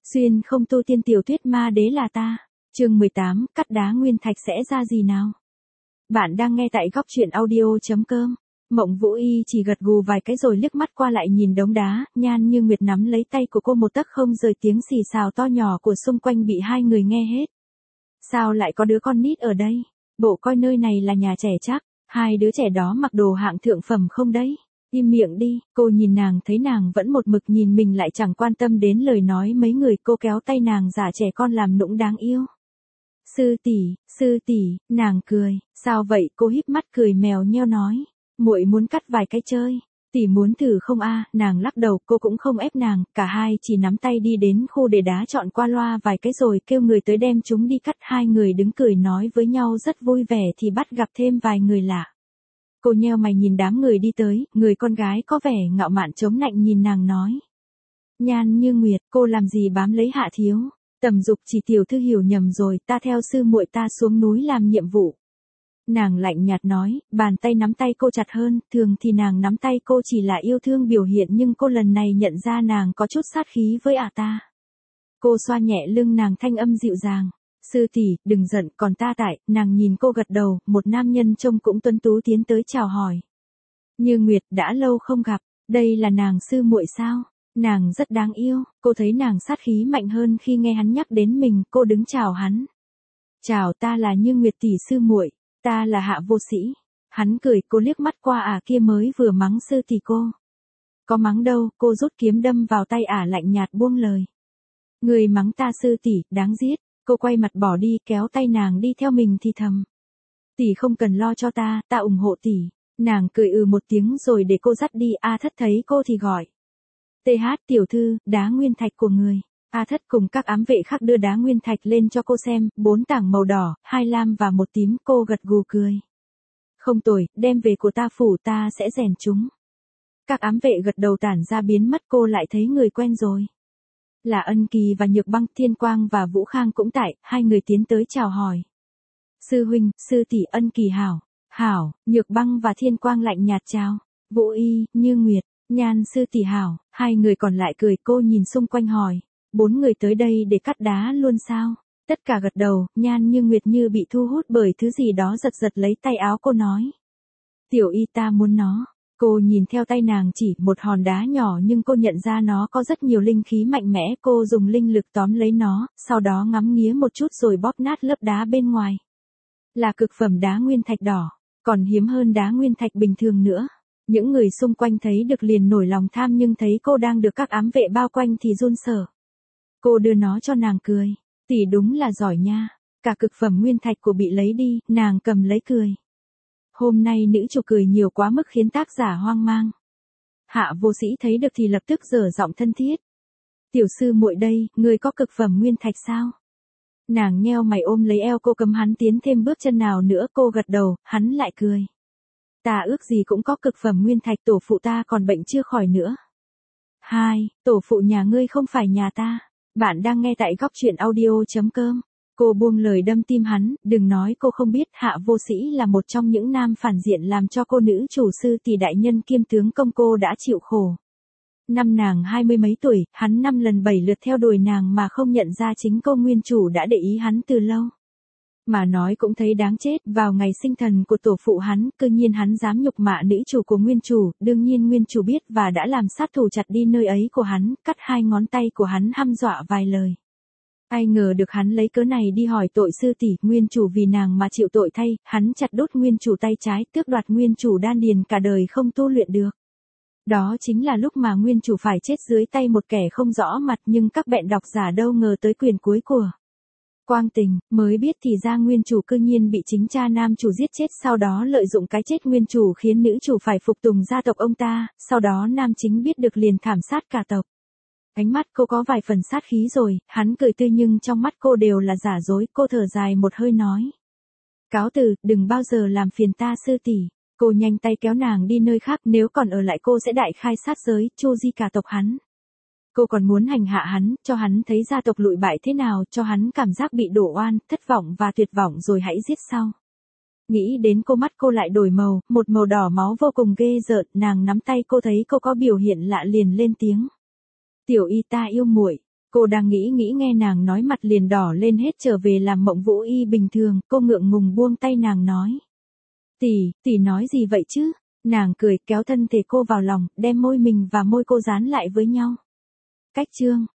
Xuyên không tu tiên tiểu thuyết ma đế là ta. Chương 18, cắt đá nguyên thạch sẽ ra gì nào? Bạn đang nghe tại góc truyện audio.com. Mộng Vũ Y chỉ gật gù vài cái rồi liếc mắt qua lại nhìn đống đá, Nhan Như Nguyệt nắm lấy tay của cô một tấc không rời, tiếng xì xào to nhỏ của xung quanh bị hai người nghe hết. Sao lại có đứa con nít ở đây? Bộ coi nơi này là nhà trẻ chắc, hai đứa trẻ đó mặc đồ hạng thượng phẩm không đấy? Im miệng đi, cô nhìn nàng thấy nàng vẫn một mực nhìn mình lại chẳng quan tâm đến lời nói mấy người, cô kéo tay nàng giả trẻ con làm nũng đáng yêu. Sư tỷ, nàng cười, sao vậy? Cô híp mắt cười mèo nheo nói, muội muốn cắt vài cái chơi, tỷ muốn thử không a? Nàng lắc đầu, cô cũng không ép nàng, cả hai chỉ nắm tay đi đến khu để đá chọn qua loa vài cái rồi kêu người tới đem chúng đi cắt. Hai người đứng cười nói với nhau rất vui vẻ thì bắt gặp thêm vài người lạ. Cô nheo mày nhìn đám người đi tới, người con gái có vẻ ngạo mạn chống nạnh nhìn nàng nói. Nhan Như Nguyệt, cô làm gì bám lấy Hạ thiếu? Tầm Dục chỉ tiểu thư hiểu nhầm rồi, ta theo sư muội ta xuống núi làm nhiệm vụ. Nàng lạnh nhạt nói, bàn tay nắm tay cô chặt hơn, thường thì nàng nắm tay cô chỉ là yêu thương biểu hiện nhưng cô lần này nhận ra nàng có chút sát khí với ta. Cô xoa nhẹ lưng nàng thanh âm dịu dàng. Sư tỷ, đừng giận, còn ta tại. Nàng nhìn cô gật đầu, một nam nhân trông cũng tuấn tú tiến tới chào hỏi. Như Nguyệt, đã lâu không gặp, đây là nàng sư muội sao? Nàng rất đáng yêu, cô thấy nàng sát khí mạnh hơn khi nghe hắn nhắc đến mình, cô đứng chào hắn. Chào, ta là Như Nguyệt tỷ sư muội, ta là Hạ Vô Sĩ. Hắn cười, cô liếc mắt qua kia mới vừa mắng sư tỷ cô. Có mắng đâu, cô rút kiếm đâm vào tay lạnh nhạt buông lời. Người mắng ta sư tỷ, đáng giết. Cô quay mặt bỏ đi, kéo tay nàng đi theo mình thì thầm. Tỷ không cần lo cho ta, ta ủng hộ tỷ. Nàng cười một tiếng rồi để cô dắt đi. Thất thấy cô thì gọi. TH tiểu thư, đá nguyên thạch của người. Thất cùng các ám vệ khác đưa đá nguyên thạch lên cho cô xem, 4 tảng màu đỏ, 2 lam và 1 tím. Cô gật gù cười. Không tồi, đem về của ta phủ, ta sẽ rèn chúng. Các ám vệ gật đầu tản ra biến mất, cô lại thấy người quen rồi. Là Ân Kỳ và Nhược Băng. Thiên Quang và Vũ Khang cũng tại, hai người tiến tới chào hỏi. Sư huynh, sư tỷ. Ân Kỳ hảo. Hảo. Nhược Băng và Thiên Quang lạnh nhạt chào. Vũ Y, Như Nguyệt, Nhan sư tỷ hảo. Hai người còn lại cười. Cô nhìn xung quanh hỏi, 4 người tới đây để cắt đá luôn sao? Tất cả gật đầu. Nhan Như Nguyệt như bị thu hút bởi thứ gì đó, giật giật lấy tay áo cô nói. Tiểu Y, ta muốn nó. Cô nhìn theo tay nàng chỉ, một hòn đá nhỏ nhưng cô nhận ra nó có rất nhiều linh khí mạnh mẽ. Cô dùng linh lực tóm lấy nó, sau đó ngắm nghía một chút rồi bóp nát lớp đá bên ngoài. Là cực phẩm đá nguyên thạch đỏ, còn hiếm hơn đá nguyên thạch bình thường nữa. Những người xung quanh thấy được liền nổi lòng tham nhưng thấy cô đang được các ám vệ bao quanh thì run sợ. Cô đưa nó cho nàng cười. Tỷ đúng là giỏi nha. Cả cực phẩm nguyên thạch của bị lấy đi, nàng cầm lấy cười. Hôm nay nữ chủ cười nhiều quá mức khiến tác giả hoang mang. Hạ Vô Sĩ thấy được thì lập tức giở giọng thân thiết. Tiểu sư muội đây, ngươi có cực phẩm nguyên thạch sao? Nàng nheo mày ôm lấy eo cô, cấm hắn tiến thêm bước chân nào nữa. Cô gật đầu, hắn lại cười. Ta ước gì cũng có cực phẩm nguyên thạch, tổ phụ ta còn bệnh chưa khỏi nữa. Tổ phụ nhà ngươi không phải nhà ta. Bạn đang nghe tại góc truyện audio.com. Cô buông lời đâm tim hắn, đừng nói cô không biết, Hạ Vô Sĩ là một trong những nam phản diện làm cho cô nữ chủ sư tỷ đại nhân kiêm tướng công cô đã chịu khổ. Năm nàng 20 mấy tuổi, hắn 5 lần 7 lượt theo đuổi nàng mà không nhận ra chính cô nguyên chủ đã để ý hắn từ lâu. Mà nói cũng thấy đáng chết, vào ngày sinh thần của tổ phụ hắn, cơ nhiên hắn dám nhục mạ nữ chủ của nguyên chủ, đương nhiên nguyên chủ biết và đã làm sát thủ chặt đi nơi ấy của hắn, cắt 2 ngón tay của hắn hăm dọa vài lời. Ai ngờ được hắn lấy cớ này đi hỏi tội sư tỷ, nguyên chủ vì nàng mà chịu tội thay, hắn chặt đốt nguyên chủ tay trái, tước đoạt nguyên chủ đan điền, cả đời không tu luyện được. Đó chính là lúc mà nguyên chủ phải chết dưới tay một kẻ không rõ mặt, nhưng các bạn độc giả đâu ngờ tới quyền cuối của Quang Tình, mới biết thì ra nguyên chủ cư nhiên bị chính cha nam chủ giết chết, sau đó lợi dụng cái chết nguyên chủ khiến nữ chủ phải phục tùng gia tộc ông ta, sau đó nam chính biết được liền thảm sát cả tộc. Ánh mắt cô có vài phần sát khí rồi, hắn cười tươi nhưng trong mắt cô đều là giả dối. Cô thở dài một hơi nói. Cáo từ, đừng bao giờ làm phiền ta sư tỷ. Cô nhanh tay kéo nàng đi nơi khác, nếu còn ở lại cô sẽ đại khai sát giới, chu di cả tộc hắn. Cô còn muốn hành hạ hắn, cho hắn thấy gia tộc lụi bại thế nào, cho hắn cảm giác bị đổ oan, thất vọng và tuyệt vọng rồi hãy giết sau. Nghĩ đến cô, mắt cô lại đổi màu, một màu đỏ máu vô cùng ghê rợn. Nàng nắm tay cô thấy cô có biểu hiện lạ liền lên tiếng. Tiểu Y, ta yêu muội. Cô đang nghĩ nghe nàng nói mặt liền đỏ lên hết trở về làm Mộng Vũ Y bình thường, cô ngượng ngùng buông tay nàng nói. Tỷ nói gì vậy chứ? Nàng cười kéo thân thể cô vào lòng, đem môi mình và môi cô dán lại với nhau. Cách chương